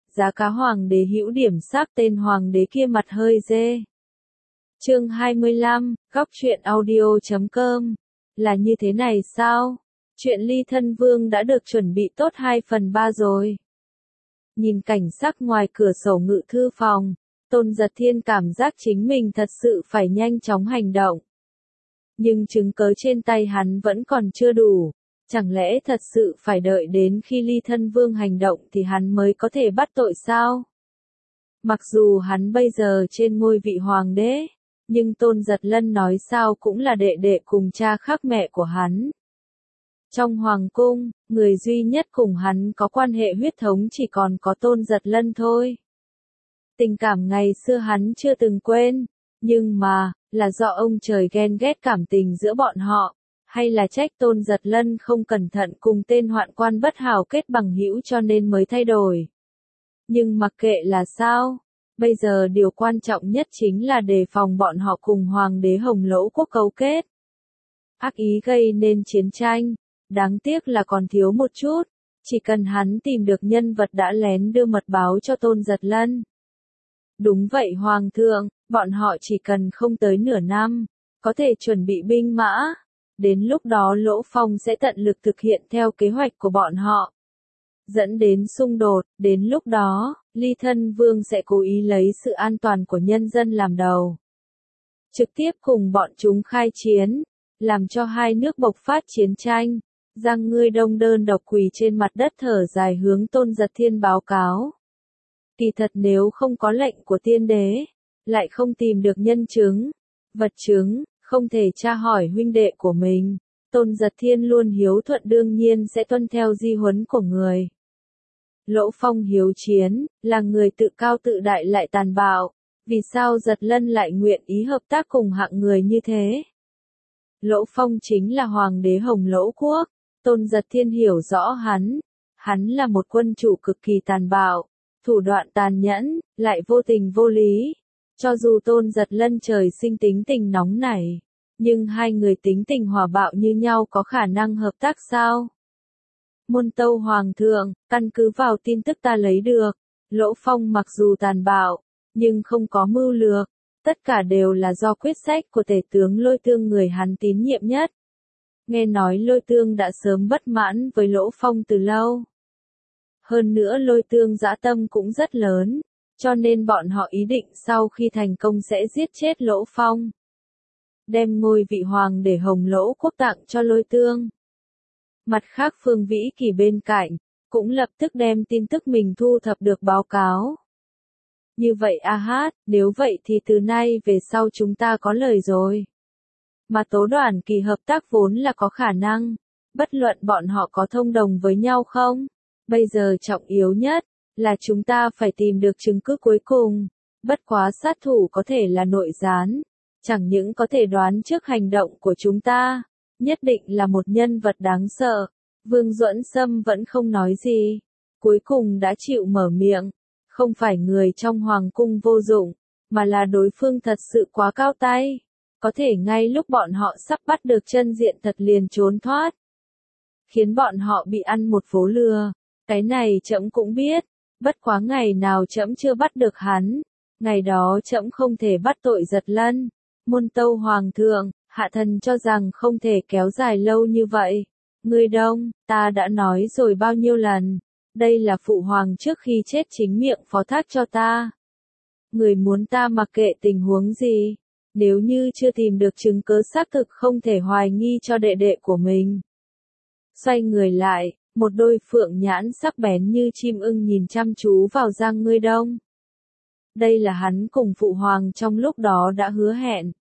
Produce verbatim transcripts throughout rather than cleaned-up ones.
giá cá hoàng đế hữu điểm sắc tên hoàng đế kia mặt hơi dê. Chương hai mươi lăm, góc truyện audio chấm com. Là như thế này sao? Chuyện ly thân vương đã được chuẩn bị tốt hai phần ba rồi. Nhìn cảnh sắc ngoài cửa sổ ngự thư phòng, Tôn Giật Thiên cảm giác chính mình thật sự phải nhanh chóng hành động. Nhưng chứng cớ trên tay hắn vẫn còn chưa đủ. Chẳng lẽ thật sự phải đợi đến khi ly thân vương hành động thì hắn mới có thể bắt tội sao? Mặc dù hắn bây giờ trên ngôi vị hoàng đế, nhưng Tôn Giật Lân nói sao cũng là đệ đệ cùng cha khác mẹ của hắn. Trong hoàng cung, người duy nhất cùng hắn có quan hệ huyết thống chỉ còn có Tôn Giật Lân thôi. Tình cảm ngày xưa hắn chưa từng quên, nhưng mà, là do ông trời ghen ghét cảm tình giữa bọn họ, hay là trách Tôn Giật Lân không cẩn thận cùng tên hoạn quan bất hảo kết bằng hữu cho nên mới thay đổi. Nhưng mặc kệ là sao, bây giờ điều quan trọng nhất chính là đề phòng bọn họ cùng Hoàng đế Hồng Lỗ quốc cấu kết. Ác ý gây nên chiến tranh, đáng tiếc là còn thiếu một chút, chỉ cần hắn tìm được nhân vật đã lén đưa mật báo cho Tôn Giật Lân. Đúng vậy Hoàng thượng, bọn họ chỉ cần không tới nửa năm, có thể chuẩn bị binh mã. Đến lúc đó Lỗ Phong sẽ tận lực thực hiện theo kế hoạch của bọn họ. Dẫn đến xung đột, đến lúc đó, ly thân vương sẽ cố ý lấy sự an toàn của nhân dân làm đầu. Trực tiếp cùng bọn chúng khai chiến, làm cho hai nước bộc phát chiến tranh. Giang Ngươi Đông đơn độc quỳ trên mặt đất thở dài hướng Tôn Giật Thiên báo cáo. Kỳ thật nếu không có lệnh của tiên đế, lại không tìm được nhân chứng, vật chứng, không thể tra hỏi huynh đệ của mình, Tôn Giật Thiên luôn hiếu thuận đương nhiên sẽ tuân theo di huấn của người. Lỗ Phong hiếu chiến, là người tự cao tự đại lại tàn bạo, vì sao Giật Lân lại nguyện ý hợp tác cùng hạng người như thế? Lỗ Phong chính là Hoàng đế Hồng Lỗ quốc, Tôn Giật Thiên hiểu rõ hắn, hắn là một quân chủ cực kỳ tàn bạo, thủ đoạn tàn nhẫn, lại vô tình vô lý. Cho dù Tôn Giật Lân trời sinh tính tình nóng nảy, nhưng hai người tính tình hòa bạo như nhau có khả năng hợp tác sao? Môn tâu Hoàng thượng, căn cứ vào tin tức ta lấy được, Lỗ Phong mặc dù tàn bạo, nhưng không có mưu lược, tất cả đều là do quyết sách của tể tướng Lôi Tương người hắn tín nhiệm nhất. Nghe nói Lôi Tương đã sớm bất mãn với Lỗ Phong từ lâu. Hơn nữa Lôi Tương dã tâm cũng rất lớn, cho nên bọn họ ý định sau khi thành công sẽ giết chết Lỗ Phong. Đem ngôi vị hoàng để Hồng Lỗ quốc tặng cho Lôi Tương. Mặt khác Phương Vĩ Kỳ bên cạnh, cũng lập tức đem tin tức mình thu thập được báo cáo. Như vậy a hát, nếu vậy thì từ nay về sau chúng ta có lời rồi. Mà Tố Đoản Kỳ hợp tác vốn là có khả năng, bất luận bọn họ có thông đồng với nhau không. Bây giờ trọng yếu nhất, là chúng ta phải tìm được chứng cứ cuối cùng. Bất quá sát thủ có thể là nội gián, chẳng những có thể đoán trước hành động của chúng ta, nhất định là một nhân vật đáng sợ. Vương Duẫn Sâm vẫn không nói gì, cuối cùng đã chịu mở miệng. Không phải người trong hoàng cung vô dụng, mà là đối phương thật sự quá cao tay. Có thể ngay lúc bọn họ sắp bắt được chân diện thật liền trốn thoát. Khiến bọn họ bị ăn một vố lừa. Cái này trẫm cũng biết, bất quá ngày nào trẫm chưa bắt được hắn, ngày đó trẫm không thể bắt tội Giật Lân. Môn tâu Hoàng thượng, hạ thần cho rằng không thể kéo dài lâu như vậy. Ngươi Đông, ta đã nói rồi bao nhiêu lần, đây là phụ hoàng trước khi chết chính miệng phó thác cho ta. Người muốn ta mặc kệ tình huống gì, nếu như chưa tìm được chứng cứ xác thực không thể hoài nghi cho đệ đệ của mình. Xoay người lại, một đôi phượng nhãn sắc bén như chim ưng nhìn chăm chú vào Giang Ngươi Đông. Đây là hắn cùng phụ hoàng trong lúc đó đã hứa hẹn.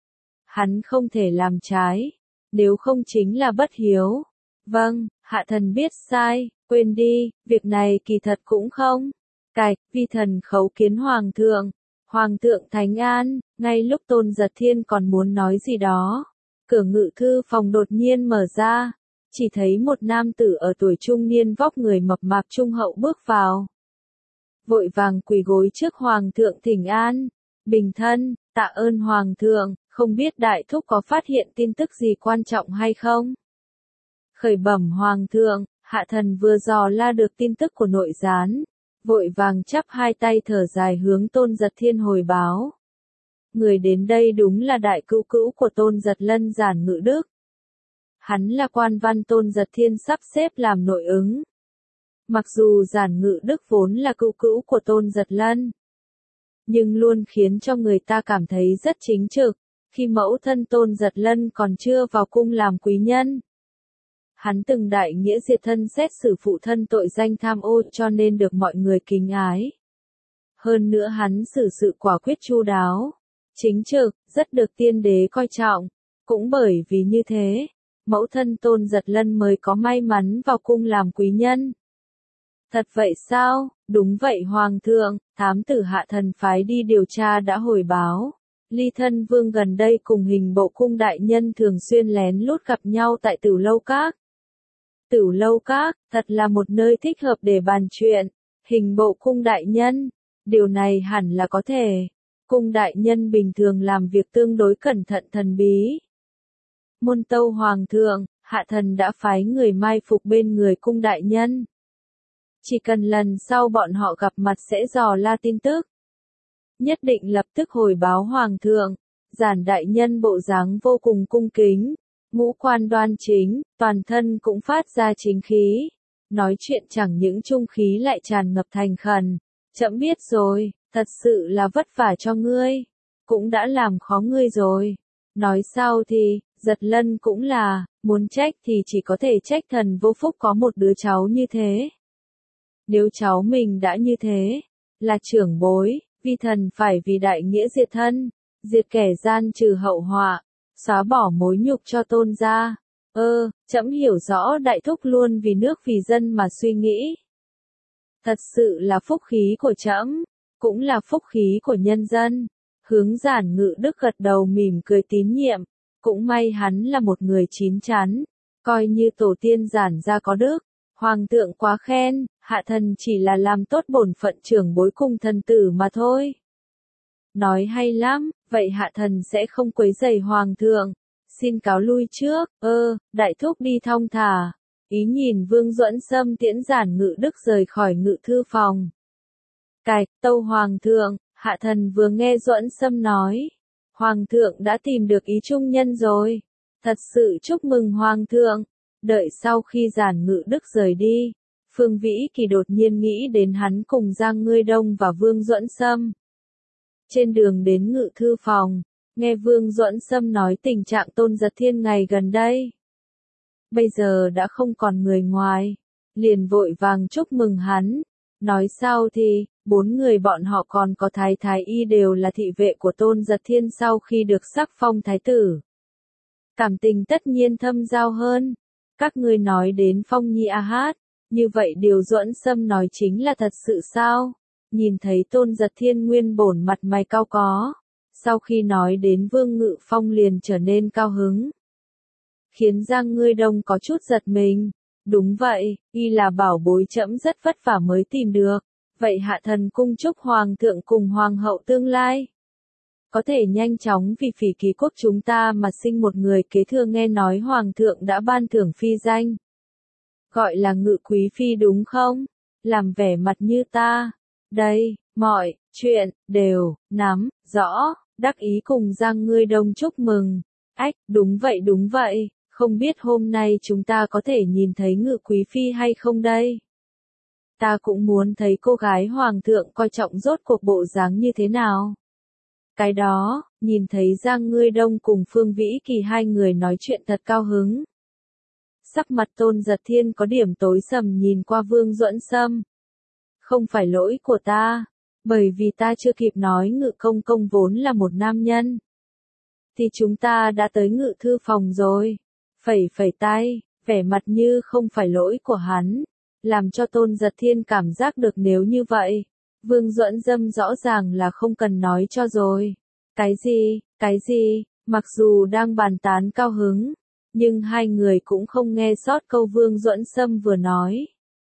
Hắn không thể làm trái, nếu không chính là bất hiếu. Vâng, hạ thần biết sai, quên đi, việc này kỳ thật cũng không. Cạch, vi thần khấu kiến hoàng thượng. Hoàng thượng thánh an, ngay lúc Tôn Giật Thiên còn muốn nói gì đó. Cửa ngự thư phòng đột nhiên mở ra. Chỉ thấy một nam tử ở tuổi trung niên vóc người mập mạp trung hậu bước vào. Vội vàng quỳ gối trước Hoàng thượng thỉnh an. Bình thân, tạ ơn Hoàng thượng, không biết đại thúc có phát hiện tin tức gì quan trọng hay không? Khởi bẩm Hoàng thượng, hạ thần vừa dò la được tin tức của nội gián. vội vàng chắp hai tay thở dài hướng Tôn Giật Thiên hồi báo. Người đến đây đúng là đại cữu cữu của Tôn Giật Lân Giản Ngự Đức. Hắn là quan văn Tôn Giật Thiên sắp xếp làm nội ứng. Mặc dù Giản Ngự Đức vốn là cữu cữu của Tôn Giật Lân, nhưng luôn khiến cho người ta cảm thấy rất chính trực, khi mẫu thân Tôn Giật Lân còn chưa vào cung làm quý nhân. Hắn từng đại nghĩa diệt thân xét xử phụ thân tội danh tham ô cho nên được mọi người kính ái. Hơn nữa hắn xử sự quả quyết chu đáo, chính trực, rất được tiên đế coi trọng. Cũng bởi vì như thế, mẫu thân Tôn Giật Lân mới có may mắn vào cung làm quý nhân. Thật vậy sao? Đúng vậy Hoàng thượng, thám tử Hạ Thần phái đi điều tra đã hồi báo. Ly Thân Vương gần đây cùng Hình Bộ Cung đại nhân thường xuyên lén lút gặp nhau tại Tửu Lâu Các. Tửu Lâu Các, thật là một nơi thích hợp để bàn chuyện. Hình Bộ Cung đại nhân, điều này hẳn là có thể. Cung đại nhân bình thường làm việc tương đối cẩn thận thần bí. Môn tâu Hoàng thượng, Hạ Thần đã phái người mai phục bên người cung đại nhân. Chỉ cần lần sau bọn họ gặp mặt sẽ dò la tin tức. Nhất định lập tức hồi báo Hoàng thượng. Giản đại nhân bộ dáng vô cùng cung kính, ngũ quan đoan chính, toàn thân cũng phát ra chính khí. Nói chuyện chẳng những trung khí lại tràn ngập thành khẩn. Trẫm biết rồi, thật sự là vất vả cho ngươi. Cũng đã làm khó ngươi rồi. Nói sao thì, Giật Lân cũng là, muốn trách thì chỉ có thể trách thần vô phúc có một đứa cháu như thế. Nếu cháu mình đã như thế, là trưởng bối, vi thần phải vì đại nghĩa diệt thân, diệt kẻ gian trừ hậu họa, xóa bỏ mối nhục cho Tôn gia. Ơ, trẫm hiểu rõ đại thúc luôn vì nước vì dân mà suy nghĩ. Thật sự là phúc khí của trẫm, cũng là phúc khí của nhân dân. Hướng Giản Ngự Đức gật đầu mỉm cười tín nhiệm, cũng may hắn là một người chín chắn, coi như tổ tiên Giản gia có đức. Hoàng thượng quá khen, Hạ Thần chỉ là làm tốt bổn phận trưởng bối cung thần tử mà thôi. Nói hay lắm, vậy Hạ Thần sẽ không quấy rầy Hoàng thượng. Xin cáo lui trước, ơ, đại thúc đi thong thả. Ý nhìn Vương Duẫn Sâm tiễn Giản Ngự Đức rời khỏi ngự thư phòng. Cạch, tâu Hoàng thượng, Hạ Thần vừa nghe Duẫn Sâm nói. Hoàng thượng đã tìm được ý trung nhân rồi. Thật sự chúc mừng Hoàng thượng. Đợi sau khi Giản Ngự Đức rời đi, Phương Vĩ Kỳ đột nhiên nghĩ đến hắn cùng Giang Ngươi Đông và Vương Duẫn Sâm. Trên đường đến ngự thư phòng, nghe Vương Duẫn Sâm nói tình trạng Tôn Giật Thiên ngày gần đây. Bây giờ đã không còn người ngoài, liền vội vàng chúc mừng hắn. Nói sao thì, bốn người bọn họ còn có Thái Thái Y đều là thị vệ của Tôn Giật Thiên sau khi được sắc phong thái tử. Cảm tình tất nhiên thâm giao hơn. Các ngươi nói đến Phong Nhi A Hát, như vậy điều Duẫn Sâm nói chính là thật sự sao? Nhìn thấy Tôn Giật Thiên nguyên bổn mặt mày cao có, sau khi nói đến Vương Ngự Phong liền trở nên cao hứng. Khiến Giang Ngươi Đông có chút giật mình. Đúng vậy, y là bảo bối trẫm rất vất vả mới tìm được. Vậy Hạ Thần cung chúc Hoàng thượng cùng Hoàng hậu tương lai có thể nhanh chóng vì Phỉ Kỳ quốc chúng ta mà sinh một người kế thừa. Nghe nói Hoàng thượng đã ban thưởng phi danh. Gọi là Ngự Quý Phi đúng không? Làm vẻ mặt như ta. Đây, mọi chuyện đều nắm rõ, đắc ý cùng Giang Ngươi Đông chúc mừng. Ách, đúng vậy đúng vậy, không biết hôm nay chúng ta có thể nhìn thấy Ngự Quý Phi hay không đây? Ta cũng muốn thấy cô gái Hoàng thượng coi trọng rốt cuộc bộ dáng như thế nào. Cái đó, nhìn thấy Giang Ngươi Đông cùng Phương Vĩ Kỳ hai người nói chuyện thật cao hứng. Sắc mặt Tôn Giật Thiên có điểm tối sầm nhìn qua Vương Duẫn Sâm. Không phải lỗi của ta, bởi vì ta chưa kịp nói Ngự công công vốn là một nam nhân. Thì chúng ta đã tới ngự thư phòng rồi. Phẩy phẩy tay, vẻ mặt như không phải lỗi của hắn. Làm cho Tôn Giật Thiên cảm giác được nếu như vậy. Vương Duẫn Sâm rõ ràng là không cần nói cho rồi. Cái gì, cái gì, mặc dù đang bàn tán cao hứng, nhưng hai người cũng không nghe sót câu Vương Duẫn Sâm vừa nói.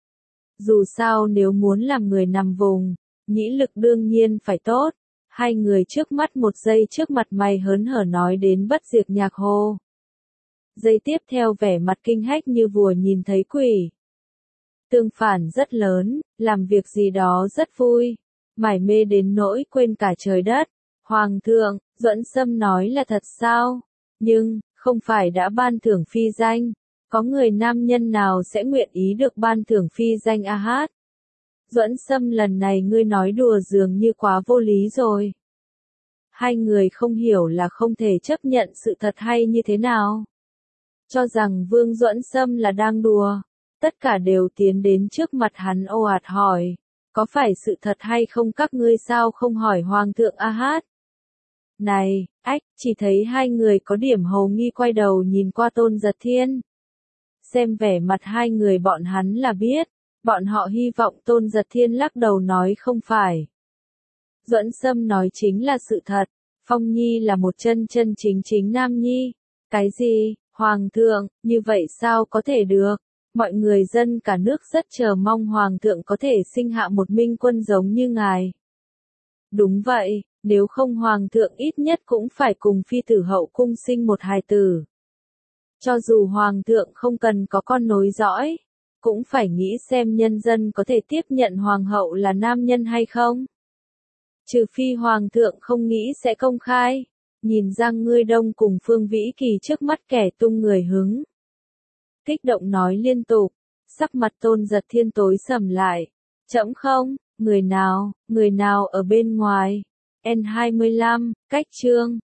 Dù sao nếu muốn làm người nằm vùng, nhĩ lực đương nhiên phải tốt. Hai người trước mắt một giây trước mặt mày hớn hở nói đến bất diệt nhạc hồ. Giây tiếp theo vẻ mặt kinh hách như vùa nhìn thấy quỷ. tương phản rất lớn, làm việc gì đó rất vui, mải mê đến nỗi quên cả trời đất. Hoàng thượng, Duẫn Sâm nói là thật sao? Nhưng, không phải đã ban thưởng phi danh, có người nam nhân nào sẽ nguyện ý được ban thưởng phi danh a hát? Duẫn Sâm lần này ngươi nói đùa dường như quá vô lý rồi. Hai người không hiểu là không thể chấp nhận sự thật hay như thế nào. Cho rằng Vương Duẫn Sâm là đang đùa, tất cả đều tiến đến trước mặt hắn ồ ạt hỏi, có phải sự thật hay không các ngươi sao không hỏi Hoàng thượng a hát? Này, ách, chỉ thấy hai người có điểm hầu nghi quay đầu nhìn qua Tôn Giật Thiên. Xem vẻ mặt hai người bọn hắn là biết, bọn họ hy vọng Tôn Giật Thiên lắc đầu nói không phải. Duẫn Sâm nói chính là sự thật, Phong Nhi là một chân chân chính chính nam nhi. Cái gì, Hoàng thượng, như vậy sao có thể được? Mọi người dân cả nước rất chờ mong Hoàng thượng có thể sinh hạ một minh quân giống như ngài. Đúng vậy, nếu không Hoàng thượng ít nhất cũng phải cùng phi tử hậu cung sinh một hài tử. Cho dù Hoàng thượng không cần có con nối dõi, cũng phải nghĩ xem nhân dân có thể tiếp nhận Hoàng hậu là nam nhân hay không. Trừ phi Hoàng thượng không nghĩ sẽ công khai, nhìn Giang Ngươi Đông cùng Phương Vĩ Kỳ trước mắt kẻ tung người hứng. Kích động nói liên tục, sắc mặt Tôn Giật Thiên tối sầm lại. Trẫm không, người nào, người nào ở bên ngoài. N hai mươi lăm, cách chương.